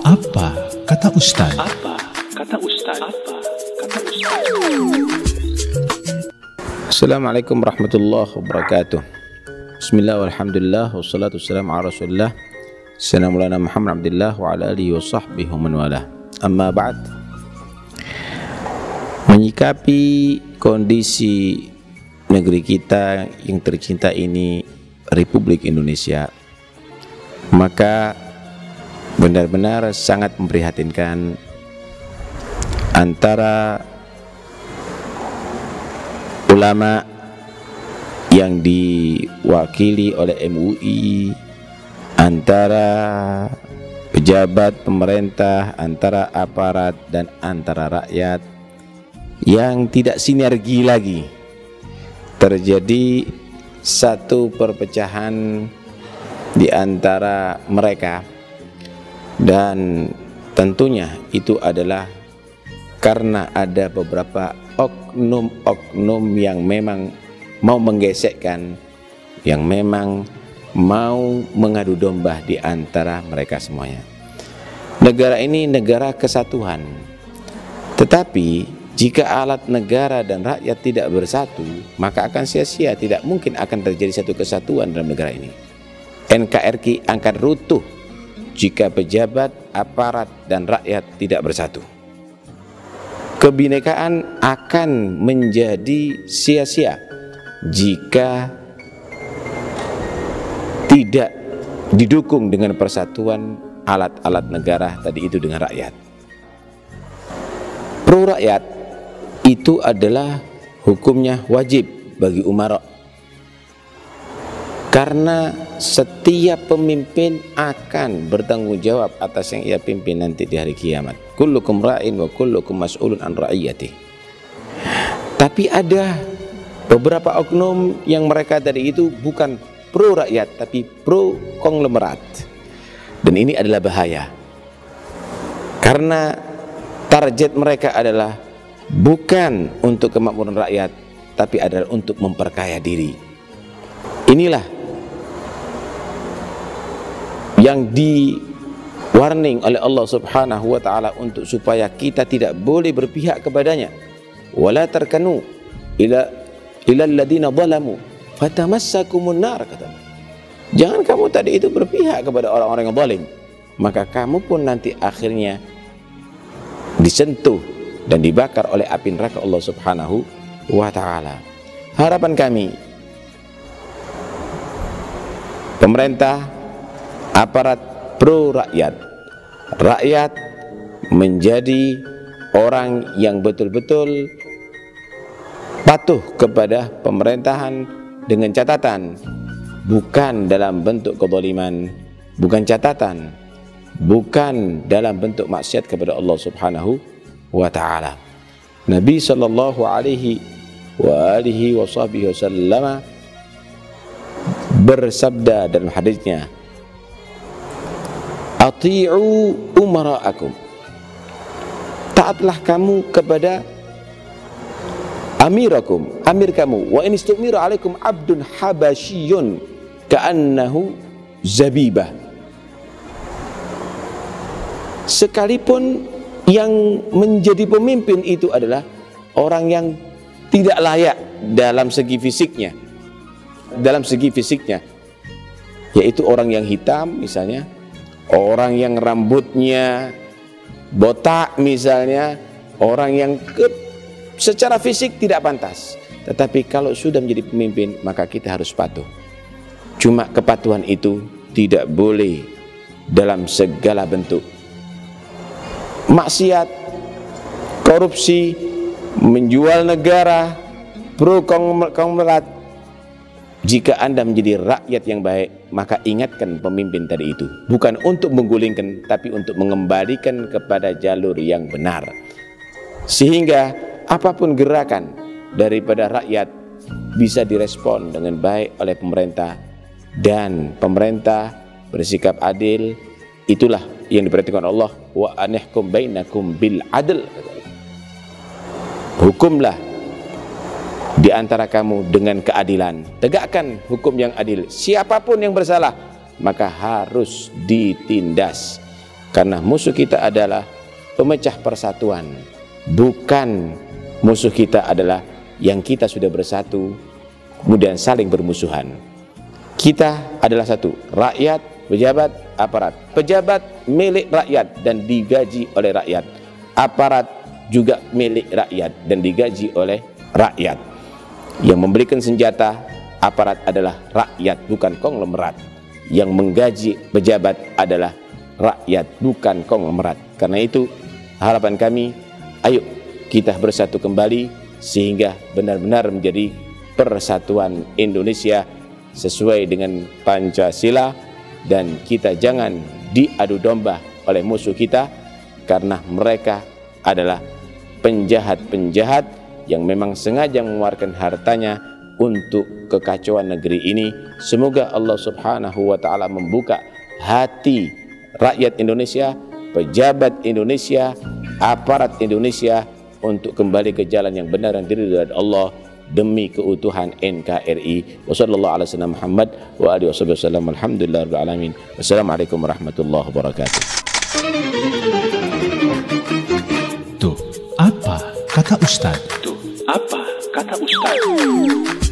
Apa kata Ustaz? Assalamualaikum warahmatullahi wabarakatuh. Bismillah walhamdulillah wassalatu wassalamu ala rasulillah sayyidina maulana Muhammad abdillah wa ala alihi wa sahbihi wa man wala. Amma ba'd. Menyikapi kondisi negeri kita yang tercinta ini, Republik Indonesia, maka benar-benar sangat memprihatinkan antara ulama yang diwakili oleh MUI, antara pejabat pemerintah, antara aparat dan antara rakyat yang tidak sinergi lagi. Terjadi satu perpecahan di antara mereka, dan tentunya itu adalah karena ada beberapa oknum-oknum yang memang mau menggesekkan, yang memang mau mengadu domba di antara mereka semuanya. Negara ini negara kesatuan, tetapi jika alat negara dan rakyat tidak bersatu, maka akan sia-sia, tidak mungkin akan terjadi satu kesatuan dalam negara ini. NKRI akan runtuh jika pejabat, aparat, dan rakyat tidak bersatu. Kebinekaan akan menjadi sia-sia jika tidak didukung dengan persatuan alat-alat negara tadi itu dengan rakyat. Pro rakyat itu adalah hukumnya wajib bagi umara, karena setiap pemimpin akan bertanggung jawab atas yang ia pimpin nanti di hari kiamat. Kullukum ra'in wa kullukum mas'ulun an ra'iyati. Tapi ada beberapa oknum yang mereka tadi itu bukan pro rakyat tapi pro konglomerat, dan ini adalah bahaya karena target mereka adalah bukan untuk kemakmuran rakyat tapi adalah untuk memperkaya diri. Inilah yang di warning oleh Allah Subhanahu wa taala untuk supaya kita tidak boleh berpihak kepadanya. Wala tarkanu ila alladziina zalamu fatamassakumun nar, kata. Jangan kamu tadi itu berpihak kepada orang-orang yang zalim, maka kamu pun nanti akhirnya disentuh dan dibakar oleh api neraka Allah Subhanahu wa taala. Harapan kami, pemerintah, aparat pro rakyat, rakyat menjadi orang yang betul-betul patuh kepada pemerintahan dengan catatan bukan dalam bentuk kezaliman, bukan catatan, bukan dalam bentuk maksiat kepada Allah Subhanahu wa ta'ala. Nabi sallallahu alaihi wa alihi wa sahbihi wasallam bersabda dalam hadisnya, ati'u umara'akum, taatlah kamu kepada amirakum, amir kamu. Wa in istumira alaikum abdun habasyun ka'annahu zabibah. Sekalipun yang menjadi pemimpin itu adalah orang yang tidak layak dalam segi fisiknya, yaitu orang yang hitam misalnya, orang yang rambutnya botak misalnya, orang yang secara fisik tidak pantas. Tetapi kalau sudah menjadi pemimpin, maka kita harus patuh. Cuma kepatuhan itu tidak boleh dalam segala bentuk. Maksiat, korupsi, menjual negara, pro konglomerat. Jika Anda menjadi rakyat yang baik, maka ingatkan pemimpin tadi itu, bukan untuk menggulingkan, tapi untuk mengembalikan kepada jalur yang benar, sehingga apapun gerakan daripada rakyat bisa direspon dengan baik oleh pemerintah, dan pemerintah bersikap adil. Itulah yang diperhatikan Allah, wa anihkum bainakum bil adl. Hukumlah di antara kamu dengan keadilan. Tegakkan hukum yang adil. Siapapun yang bersalah maka harus ditindas. Karena musuh kita adalah pemecah persatuan, bukan musuh kita adalah yang kita sudah bersatu kemudian saling bermusuhan. Kita adalah satu, rakyat, pejabat, aparat. Pejabat milik rakyat dan digaji oleh rakyat. Aparat juga milik rakyat dan digaji oleh rakyat. Yang memberikan senjata aparat adalah rakyat, bukan konglomerat. Yang menggaji pejabat adalah rakyat, bukan konglomerat. Karena itu harapan kami, ayo kita bersatu kembali sehingga benar-benar menjadi persatuan Indonesia sesuai dengan Pancasila, dan kita jangan diadu domba oleh musuh kita karena mereka adalah penjahat-penjahat yang memang sengaja mengeluarkan hartanya untuk kekacauan negeri ini. Semoga Allah Subhanahu wa taala membuka hati rakyat Indonesia, pejabat Indonesia, aparat Indonesia untuk kembali ke jalan yang benar yang diridhoi dari Allah demi keutuhan NKRI. Wassallallahu ala sayyidina Muhammad wa alihi wasallam. Alhamdulillahirabbil alamin. Wassalamualaikum warahmatullahi wabarakatuh. Tuh, apa kata Ustaz? Tuh, apa kata Ustaz?